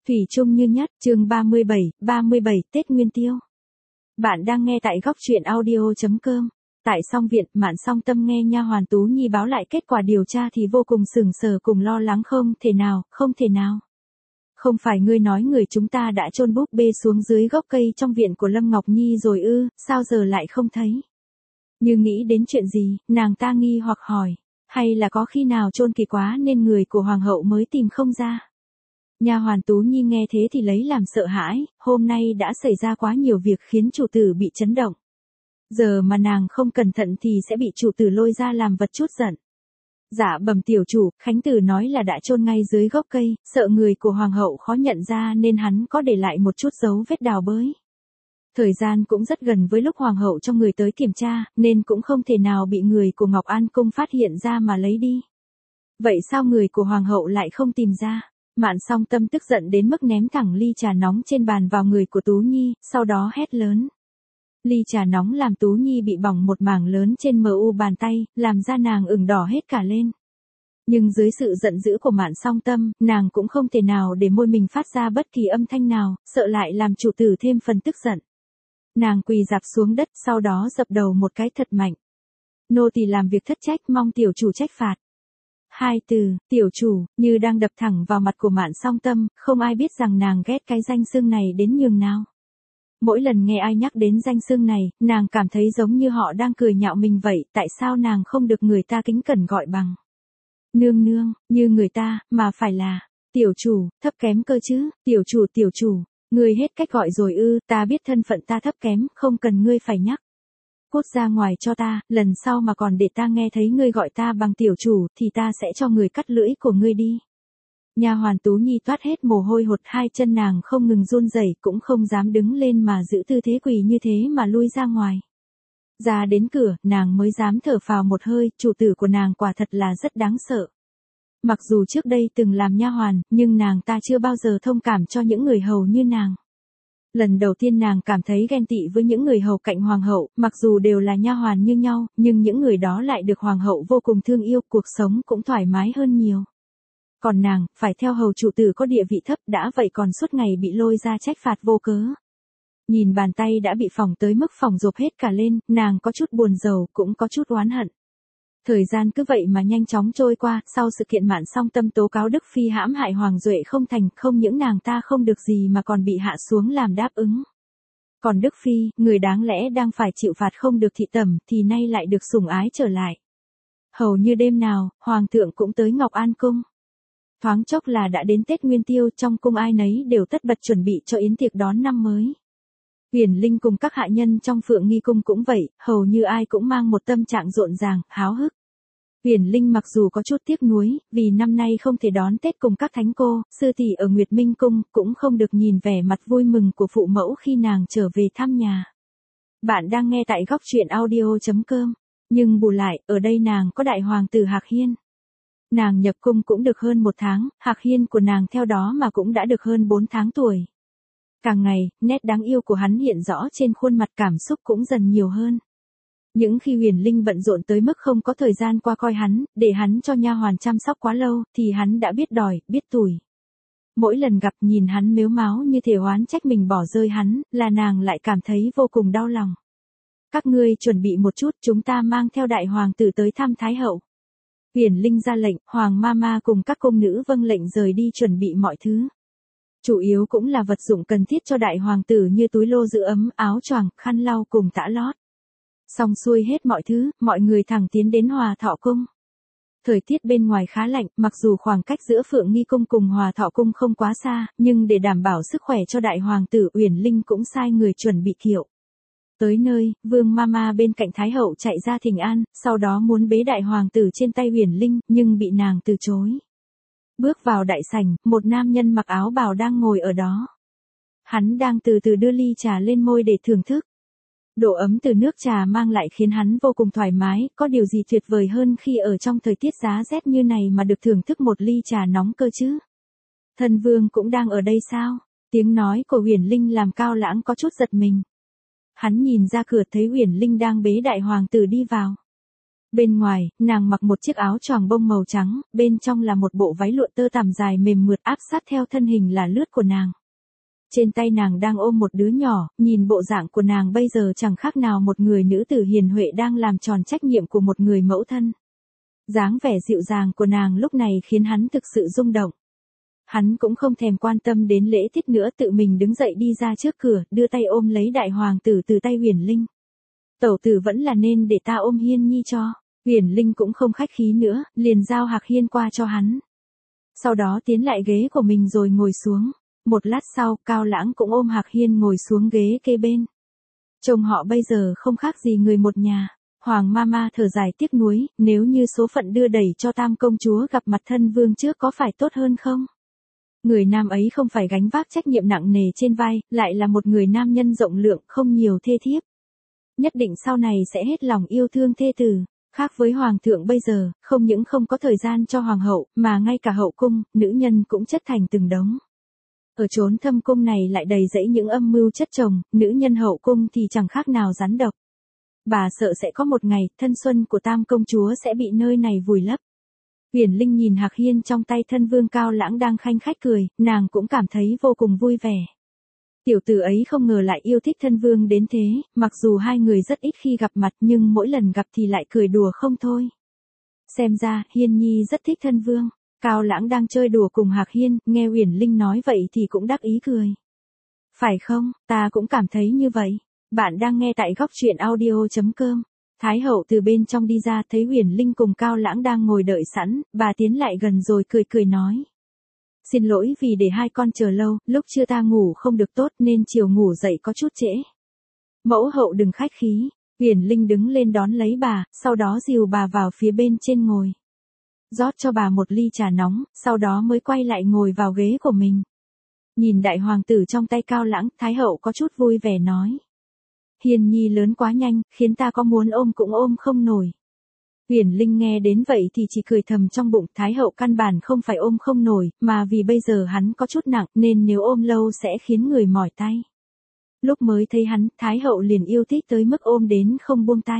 Thủy chung như nhất, chương 37, Tết Nguyên Tiêu. Bạn đang nghe tại góc truyện audio.com. Tại Song Viện, Mạn Song Tâm nghe nha hoàn Tú Nhi báo lại kết quả điều tra thì vô cùng sửng sờ cùng lo lắng. Không thể nào. Không phải ngươi nói người chúng ta đã chôn búp bê xuống dưới gốc cây trong viện của Lâm Ngọc Nhi rồi ư, sao giờ lại không thấy? Như nghĩ đến chuyện gì, nàng ta nghi hoặc hỏi, hay là có khi nào chôn kỳ quá nên người của hoàng hậu mới tìm không ra? Nha hoàn Tú Nhi nghe thế thì lấy làm sợ hãi, hôm nay đã xảy ra quá nhiều việc khiến chủ tử bị chấn động. Giờ mà nàng không cẩn thận thì sẽ bị chủ tử lôi ra làm vật chút giận. Dạ bẩm tiểu chủ, Khánh Tử nói là đã chôn ngay dưới gốc cây, sợ người của hoàng hậu khó nhận ra nên hắn có để lại một chút dấu vết đào bới. Thời gian cũng rất gần với lúc hoàng hậu cho người tới kiểm tra, nên cũng không thể nào bị người của Ngọc An Cung phát hiện ra mà lấy đi. Vậy sao người của hoàng hậu lại không tìm ra? Mạn Song Tâm tức giận đến mức ném thẳng ly trà nóng trên bàn vào người của Tú Nhi, sau đó hét lớn. Ly trà nóng làm Tú Nhi bị bỏng một mảng lớn trên mu bàn tay, làm da nàng ửng đỏ hết cả lên. Nhưng dưới sự giận dữ của Mạn Song Tâm, nàng cũng không thể nào để môi mình phát ra bất kỳ âm thanh nào, sợ lại làm chủ tử thêm phần tức giận. Nàng quỳ rạp xuống đất, sau đó dập đầu một cái thật mạnh. Nô tỳ làm việc thất trách, mong tiểu chủ trách phạt. Hai từ, tiểu chủ, như đang đập thẳng vào mặt của Mạn Song Tâm, không ai biết rằng nàng ghét cái danh xưng này đến nhường nào. Mỗi lần nghe ai nhắc đến danh xưng này, nàng cảm thấy giống như họ đang cười nhạo mình vậy, tại sao nàng không được người ta kính cẩn gọi bằng nương nương, như người ta, mà phải là tiểu chủ, thấp kém cơ chứ, tiểu chủ, ngươi hết cách gọi rồi ư, ta biết thân phận ta thấp kém, không cần ngươi phải nhắc. Cút ra ngoài cho ta, lần sau mà còn để ta nghe thấy ngươi gọi ta bằng tiểu chủ thì ta sẽ cho người cắt lưỡi của ngươi đi. Nha hoàn Tú Nhi toát hết mồ hôi hột, hai chân nàng không ngừng run rẩy, cũng không dám đứng lên mà giữ tư thế quỳ như thế mà lui ra ngoài. Ra đến cửa, nàng mới dám thở phào một hơi, chủ tử của nàng quả thật là rất đáng sợ. Mặc dù trước đây từng làm nha hoàn, nhưng nàng ta chưa bao giờ thông cảm cho những người hầu như nàng. Lần đầu tiên nàng cảm thấy ghen tị với những người hầu cạnh hoàng hậu, mặc dù đều là nha hoàn như nhau, nhưng những người đó lại được hoàng hậu vô cùng thương yêu, cuộc sống cũng thoải mái hơn nhiều. Còn nàng, phải theo hầu chủ tử có địa vị thấp đã vậy còn suốt ngày bị lôi ra trách phạt vô cớ. Nhìn bàn tay đã bị phỏng tới mức phỏng rộp hết cả lên, nàng có chút buồn rầu, cũng có chút oán hận. Thời gian cứ vậy mà nhanh chóng trôi qua, sau sự kiện Mạn Song Tâm tố cáo Đức Phi hãm hại Hoàng Duệ không thành, không những nàng ta không được gì mà còn bị hạ xuống làm đáp ứng. Còn Đức Phi, người đáng lẽ đang phải chịu phạt không được thị tẩm, thì nay lại được sủng ái trở lại. Hầu như đêm nào, Hoàng thượng cũng tới Ngọc An Cung. Thoáng chốc là đã đến Tết Nguyên Tiêu, trong cung ai nấy đều tất bật chuẩn bị cho yến tiệc đón năm mới. Huyền Linh cùng các hạ nhân trong Phượng Nghi Cung cũng vậy, hầu như ai cũng mang một tâm trạng rộn ràng, háo hức. Huyền Linh mặc dù có chút tiếc nuối, vì năm nay không thể đón Tết cùng các thánh cô, sư tỷ ở Nguyệt Minh Cung, cũng không được nhìn vẻ mặt vui mừng của phụ mẫu khi nàng trở về thăm nhà. Bạn đang nghe tại góc truyện audio.com, nhưng bù lại, ở đây nàng có đại hoàng tử Hạc Hiên. Nàng nhập cung cũng được hơn 1 tháng, Hạc Hiên của nàng theo đó mà cũng đã được hơn 4 tháng tuổi. Càng ngày, nét đáng yêu của hắn hiện rõ trên khuôn mặt, cảm xúc cũng dần nhiều hơn. Những khi Huyền Linh bận rộn tới mức không có thời gian qua coi hắn, để hắn cho nha hoàn chăm sóc quá lâu, thì hắn đã biết đòi, biết tủi. Mỗi lần gặp nhìn hắn mếu máo như thể oán trách mình bỏ rơi hắn, là nàng lại cảm thấy vô cùng đau lòng. Các ngươi chuẩn bị một chút, chúng ta mang theo đại hoàng tử tới thăm Thái hậu. Huyền Linh ra lệnh, Hoàng Mama cùng các cung nữ vâng lệnh rời đi chuẩn bị mọi thứ. Chủ yếu cũng là vật dụng cần thiết cho đại hoàng tử như túi lô giữ ấm, áo choàng, khăn lau cùng tã lót. Xong xuôi hết mọi thứ, mọi người thẳng tiến đến Hòa Thọ Cung. Thời tiết bên ngoài khá lạnh, mặc dù khoảng cách giữa Phượng Nghi Cung cùng Hòa Thọ Cung không quá xa, nhưng để đảm bảo sức khỏe cho đại hoàng tử, Uyển Linh cũng sai người chuẩn bị kiệu. Tới nơi, Vương Mama bên cạnh Thái hậu chạy ra thỉnh an, sau đó muốn bế đại hoàng tử trên tay Uyển Linh, nhưng bị nàng từ chối. Bước vào đại sảnh, một nam nhân mặc áo bào đang ngồi ở đó. Hắn đang từ từ đưa ly trà lên môi để thưởng thức. Độ ấm từ nước trà mang lại khiến hắn vô cùng thoải mái, có điều gì tuyệt vời hơn khi ở trong thời tiết giá rét như này mà được thưởng thức một ly trà nóng cơ chứ? Thân vương cũng đang ở đây sao? Tiếng nói của Huyền Linh làm Cao Lãng có chút giật mình. Hắn nhìn ra cửa thấy Huyền Linh đang bế đại hoàng tử đi vào. Bên ngoài, nàng mặc một chiếc áo choàng bông màu trắng, bên trong là một bộ váy lụa tơ tằm dài mềm mượt áp sát theo thân hình là lướt của nàng. Trên tay nàng đang ôm một đứa nhỏ, nhìn bộ dạng của nàng bây giờ chẳng khác nào một người nữ tử hiền huệ đang làm tròn trách nhiệm của một người mẫu thân. Dáng vẻ dịu dàng của nàng lúc này khiến hắn thực sự rung động. Hắn cũng không thèm quan tâm đến lễ tiết nữa, tự mình đứng dậy đi ra trước cửa, đưa tay ôm lấy đại hoàng tử từ tay Uyển Linh. Tẩu tử vẫn là nên để ta ôm Hiên Nhi cho. Uyển Linh cũng không khách khí nữa, liền giao Hạc Hiên qua cho hắn. Sau đó tiến lại ghế của mình rồi ngồi xuống. Một lát sau, Cao Lãng cũng ôm Hạc Hiên ngồi xuống ghế kế bên. Chồng họ bây giờ không khác gì người một nhà. Hoàng Mama thở dài tiếc nuối, nếu như số phận đưa đẩy cho Tam công chúa gặp mặt thân vương trước có phải tốt hơn không? Người nam ấy không phải gánh vác trách nhiệm nặng nề trên vai, lại là một người nam nhân rộng lượng, không nhiều thê thiếp. Nhất định sau này sẽ hết lòng yêu thương thê tử. Khác với hoàng thượng bây giờ, không những không có thời gian cho hoàng hậu, mà ngay cả hậu cung, nữ nhân cũng chất thành từng đống. Ở chốn thâm cung này lại đầy rẫy những âm mưu chất chồng, nữ nhân hậu cung thì chẳng khác nào rắn độc. Bà sợ sẽ có một ngày, thanh xuân của Tam công chúa sẽ bị nơi này vùi lấp. Uyển Linh nhìn Hạc Hiên trong tay thân vương Cao Lãng đang khanh khách cười, nàng cũng cảm thấy vô cùng vui vẻ. Tiểu tử ấy không ngờ lại yêu thích thân vương đến thế, mặc dù hai người rất ít khi gặp mặt nhưng mỗi lần gặp thì lại cười đùa không thôi. Xem ra, Hiên Nhi rất thích thân vương. Cao Lãng đang chơi đùa cùng Hạc Hiên, nghe Uyển Linh nói vậy thì cũng đắc ý cười. Phải không, ta cũng cảm thấy như vậy. Bạn đang nghe tại góc truyện audio.com. Thái hậu từ bên trong đi ra thấy Uyển Linh cùng Cao Lãng đang ngồi đợi sẵn, bà tiến lại gần rồi cười cười nói. Xin lỗi vì để hai con chờ lâu, lúc trưa ta ngủ không được tốt nên chiều ngủ dậy có chút trễ. Mẫu hậu đừng khách khí. Uyển Linh đứng lên đón lấy bà, sau đó dìu bà vào phía bên trên ngồi. Rót cho bà một ly trà nóng, sau đó mới quay lại ngồi vào ghế của mình. Nhìn đại hoàng tử trong tay Cao Lãng, Thái hậu có chút vui vẻ nói. Hiên Nhi lớn quá nhanh, khiến ta có muốn ôm cũng ôm không nổi. Uyển Linh nghe đến vậy thì chỉ cười thầm trong bụng, Thái hậu căn bản không phải ôm không nổi, mà vì bây giờ hắn có chút nặng nên nếu ôm lâu sẽ khiến người mỏi tay. Lúc mới thấy hắn, Thái hậu liền yêu thích tới mức ôm đến không buông tay.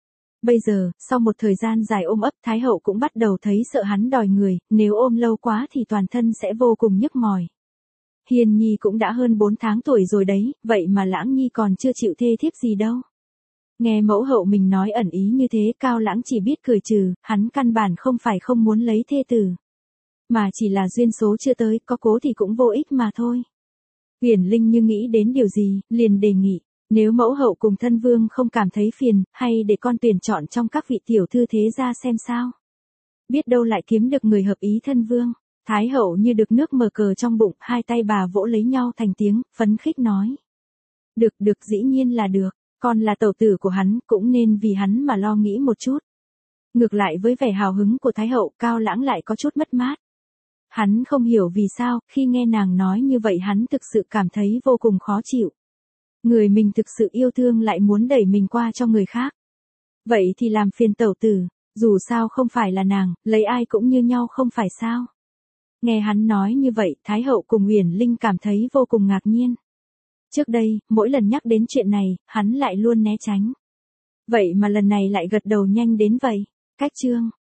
Bây giờ, sau một thời gian dài ôm ấp, Thái hậu cũng bắt đầu thấy sợ hắn đòi người, nếu ôm lâu quá thì toàn thân sẽ vô cùng nhức mỏi. Hiên Nhi cũng đã hơn 4 tháng tuổi rồi đấy, vậy mà Lãng Nhi còn chưa chịu thê thiếp gì đâu. Nghe mẫu hậu mình nói ẩn ý như thế, Cao Lãng chỉ biết cười trừ, hắn căn bản không phải không muốn lấy thê tử. Mà chỉ là duyên số chưa tới, có cố thì cũng vô ích mà thôi. Uyển Linh như nghĩ đến điều gì, liền đề nghị, nếu mẫu hậu cùng thân vương không cảm thấy phiền, hay để con tuyển chọn trong các vị tiểu thư thế gia xem sao. Biết đâu lại kiếm được người hợp ý thân vương. Thái hậu như được nước mở cờ trong bụng, hai tay bà vỗ lấy nhau thành tiếng, phấn khích nói. Được dĩ nhiên là được, con là tẩu tử của hắn, cũng nên vì hắn mà lo nghĩ một chút. Ngược lại với vẻ hào hứng của Thái hậu, Cao Lãng lại có chút mất mát. Hắn không hiểu vì sao, khi nghe nàng nói như vậy hắn thực sự cảm thấy vô cùng khó chịu. Người mình thực sự yêu thương lại muốn đẩy mình qua cho người khác. Vậy thì làm phiền tẩu tử, dù sao không phải là nàng, lấy ai cũng như nhau không phải sao. Nghe hắn nói như vậy, Thái hậu cùng Uyển Linh cảm thấy vô cùng ngạc nhiên. Trước đây, mỗi lần nhắc đến chuyện này, hắn lại luôn né tránh. Vậy mà lần này lại gật đầu nhanh đến vậy. Cách chương